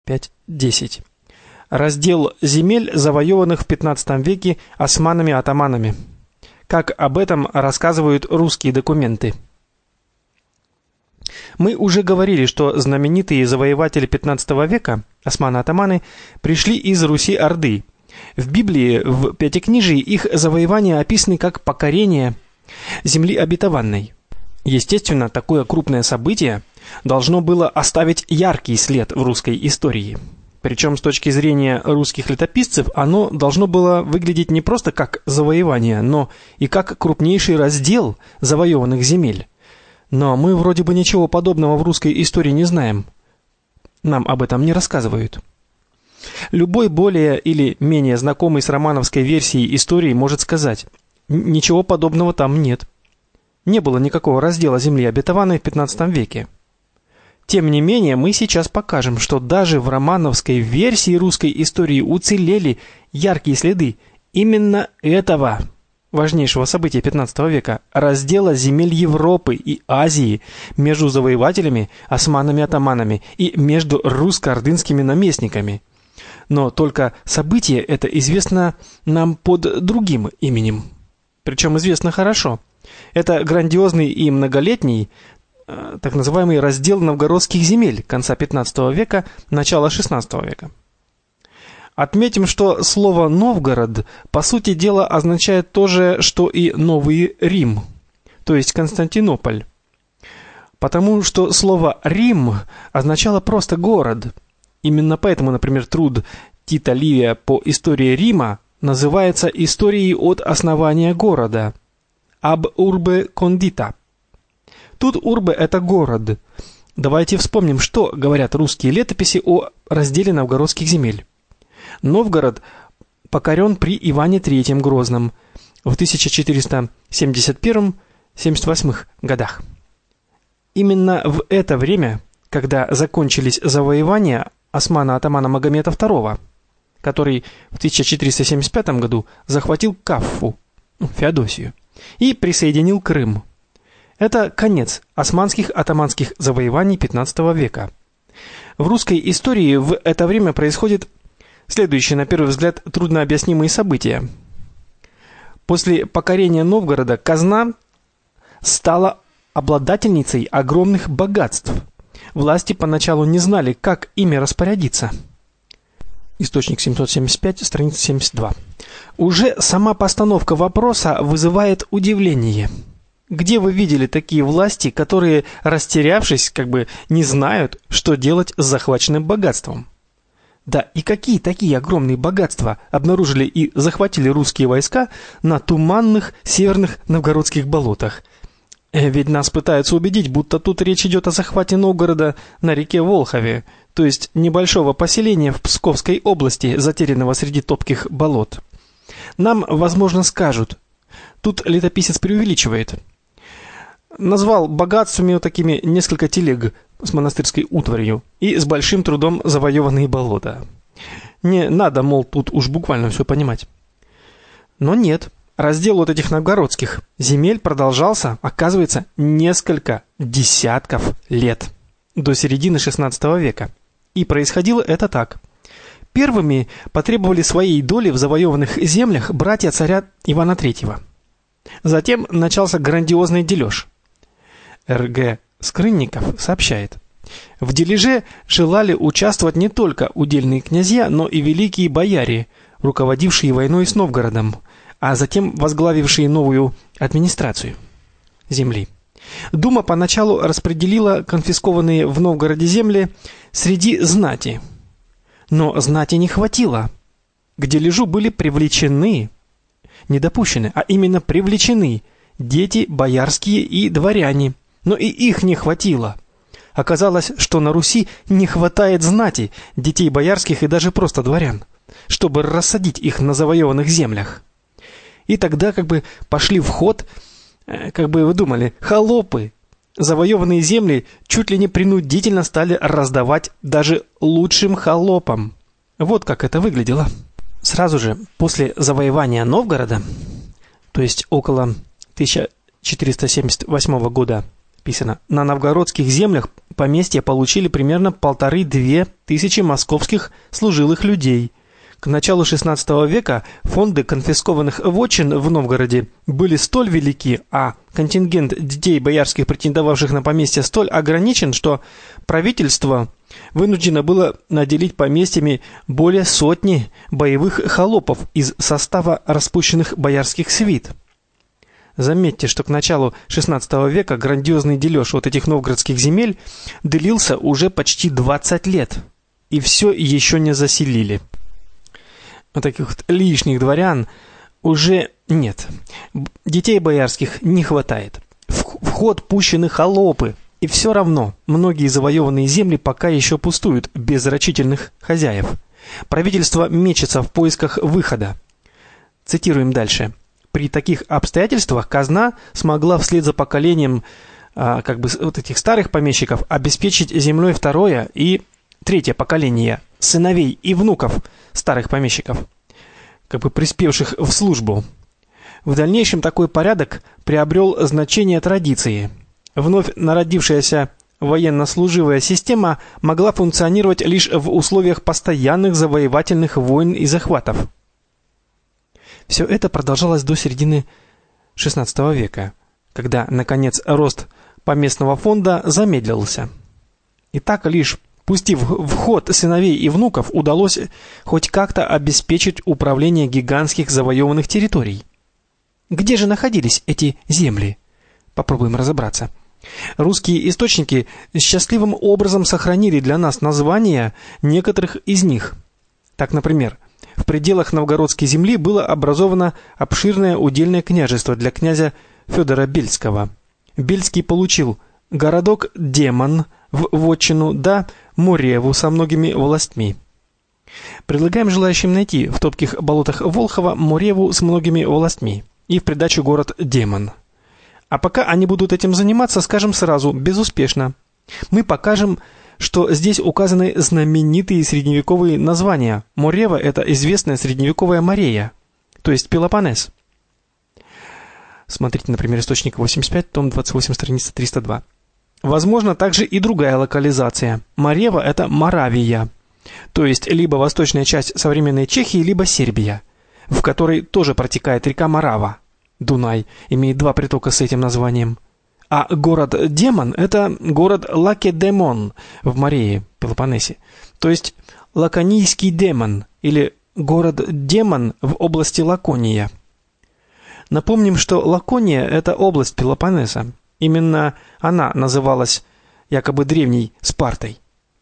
5.10. Раздел земель, завоеванных в 15 веке османами-атаманами. Как об этом рассказывают русские документы. Мы уже говорили, что знаменитые завоеватели 15 века, османы-атаманы, пришли из Руси-Орды. В Библии, в Пятикнижии, их завоевания описаны как покорение земли обетованной. Естественно, такое крупное событие должно было оставить яркий след в русской истории. Причем с точки зрения русских летописцев оно должно было выглядеть не просто как завоевание, но и как крупнейший раздел завоеванных земель. Но мы вроде бы ничего подобного в русской истории не знаем. Нам об этом не рассказывают. Любой более или менее знакомый с романовской версией истории может сказать: ничего подобного там нет. Не было никакого раздела земли обетованной в 15 веке. Тем не менее, мы сейчас покажем, что даже в романовской версии русской истории уцелели яркие следы именно этого важнейшего события 15 века, раздела земель Европы и Азии между завоевателями, османами-атаманами и между русско-ордынскими наместниками. Но только событие это известно нам под другим именем. Причем известно хорошо. Это грандиозный и многолетний, так называемый раздел новгородских земель конца 15 века, начала 16 века. Отметим, что слово «Новгород» по сути дела означает то же, что и Новый Рим, то есть Константинополь. Потому что слово «Рим» означало просто «город». Именно поэтому, например, труд Тита Ливия по истории Рима называется историей от основания города «Ab urbe condita». Тут урбе – это город. Давайте вспомним, что говорят русские летописи о разделе новгородских земель. Новгород покорен при Иване III Грозном в 1471-78 годах. Именно в это время, когда закончились завоевания османа-атамана Магомета II, который в 1475 году захватил Каффу, Феодосию, и присоединил Крым. Это конец османских атаманских завоеваний 15 века. В русской истории в это время происходят следующие, на первый взгляд, труднообъяснимые события. После покорения Новгорода казна стала обладательницей огромных богатств. Власти поначалу не знали, как ими распорядиться. Источник 775, страница 72. Уже сама постановка вопроса вызывает удивление. Где вы видели такие власти, которые, растерявшись, не знают, что делать с захваченным богатством? Да и какие такие огромные богатства обнаружили и захватили русские войска на туманных северных новгородских болотах? Ведь нас пытаются убедить, будто тут речь идет о захвате Новгорода на реке Волхове, то есть небольшого поселения в Псковской области, затерянного среди топких болот. Нам, возможно, скажут: тут летописец преувеличивает. Назвал богатствами такими несколько телег с монастырской утварью и с большим трудом завоеванные болота. Не надо, мол, тут уж буквально все понимать. Но нет, раздел вот этих новгородских земель продолжался, оказывается, несколько десятков лет, до середины 16 века. И происходило это так. Первыми потребовали своей доли в завоеванных землях братья царя Ивана III. Затем начался грандиозный дележ. Р.Г. Скрынников сообщает: в дележе желали участвовать не только удельные князья, но и великие бояре, руководившие войной с Новгородом, а затем возглавившие новую администрацию земли. Дума поначалу распределила конфискованные в Новгороде земли среди знати. Но знати не хватило. К дележу были привлечены, не допущены, а именно привлечены дети боярские и дворяне. Но и их не хватило. Оказалось, что на Руси не хватает знати, детей боярских и даже просто дворян, чтобы рассадить их на завоеванных землях. И тогда пошли в ход, вы думали, холопы. Завоеванные земли чуть ли не принудительно стали раздавать даже лучшим холопам. Вот как это выглядело. Сразу же после завоевания Новгорода, то есть около 1478 года написано: на новгородских землях поместья получили примерно 1500-2 тысячи московских служилых людей. К началу XVI века фонды конфискованных вотчин в Новгороде были столь велики, а контингент детей боярских, претендовавших на поместья, столь ограничен, что правительство вынуждено было наделить поместьями более сотни боевых холопов из состава распущенных боярских свит. Заметьте, что к началу XVI века грандиозный дележ вот этих новгородских земель длился уже почти 20 лет, и все еще не заселили. Вот таких вот лишних дворян уже нет. Детей боярских не хватает. В ход пущены холопы, и все равно многие завоеванные земли пока еще пустуют без рачительных хозяев. Правительство мечется в поисках выхода. Цитируем дальше. При таких обстоятельствах казна смогла вслед за поколением вот этих старых помещиков обеспечить землей второе и третье поколение сыновей и внуков старых помещиков, приспевших в службу. В дальнейшем такой порядок приобрел значение традиции. Вновь народившаяся военнослуживая система могла функционировать лишь в условиях постоянных завоевательных войн и захватов. Все это продолжалось до середины XVI века, когда, наконец, рост поместного фонда замедлился. И так лишь пустив в ход сыновей и внуков, удалось хоть как-то обеспечить управление гигантских завоеванных территорий. Где же находились эти земли? Попробуем разобраться. Русские источники счастливым образом сохранили для нас названия некоторых из них. Так, например, в пределах новгородской земли было образовано обширное удельное княжество для князя Федора Бельского. Бельский получил городок Демон в вотчину, да Мореву со многими властьми. Предлагаем желающим найти в топких болотах Волхова Мореву с многими властьми и в придачу город Демон. А пока они будут этим заниматься, скажем сразу, безуспешно. Мы покажем, что здесь указаны знаменитые средневековые названия. Морева – это известная средневековая Морея, то есть Пелопоннес. Смотрите, например, источник 85, том 28, страница 302. Возможно также и другая локализация. Морева – это Моравия, то есть либо восточная часть современной Чехии, либо Сербия, в которой тоже протекает река Морава. Дунай имеет два притока с этим названием. А город Демон – это город Лакедемон в Морее, Пелопоннесе, то есть Лаконийский Демон или город Демон в области Лакония. Напомним, что Лакония – это область Пелопоннеса. Именно она называлась якобы древней Спартой.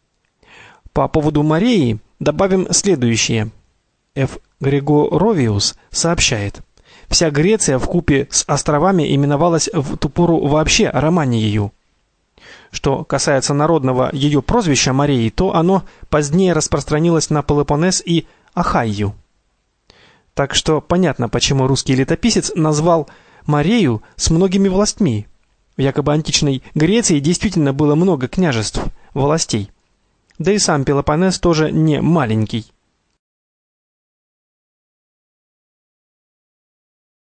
По поводу Мореи добавим следующее. Ф. Григоровиус сообщает: вся Греция вкупе с островами именовалась в ту пору вообще Романией. Что касается народного ее прозвища Мореи, то оно позднее распространилось на Пелопоннес и Ахайю. Так что понятно, почему русский летописец назвал Морею с многими властьми. В якобы античной Греции действительно было много княжеств, властей. Да и сам Пелопоннес тоже не маленький.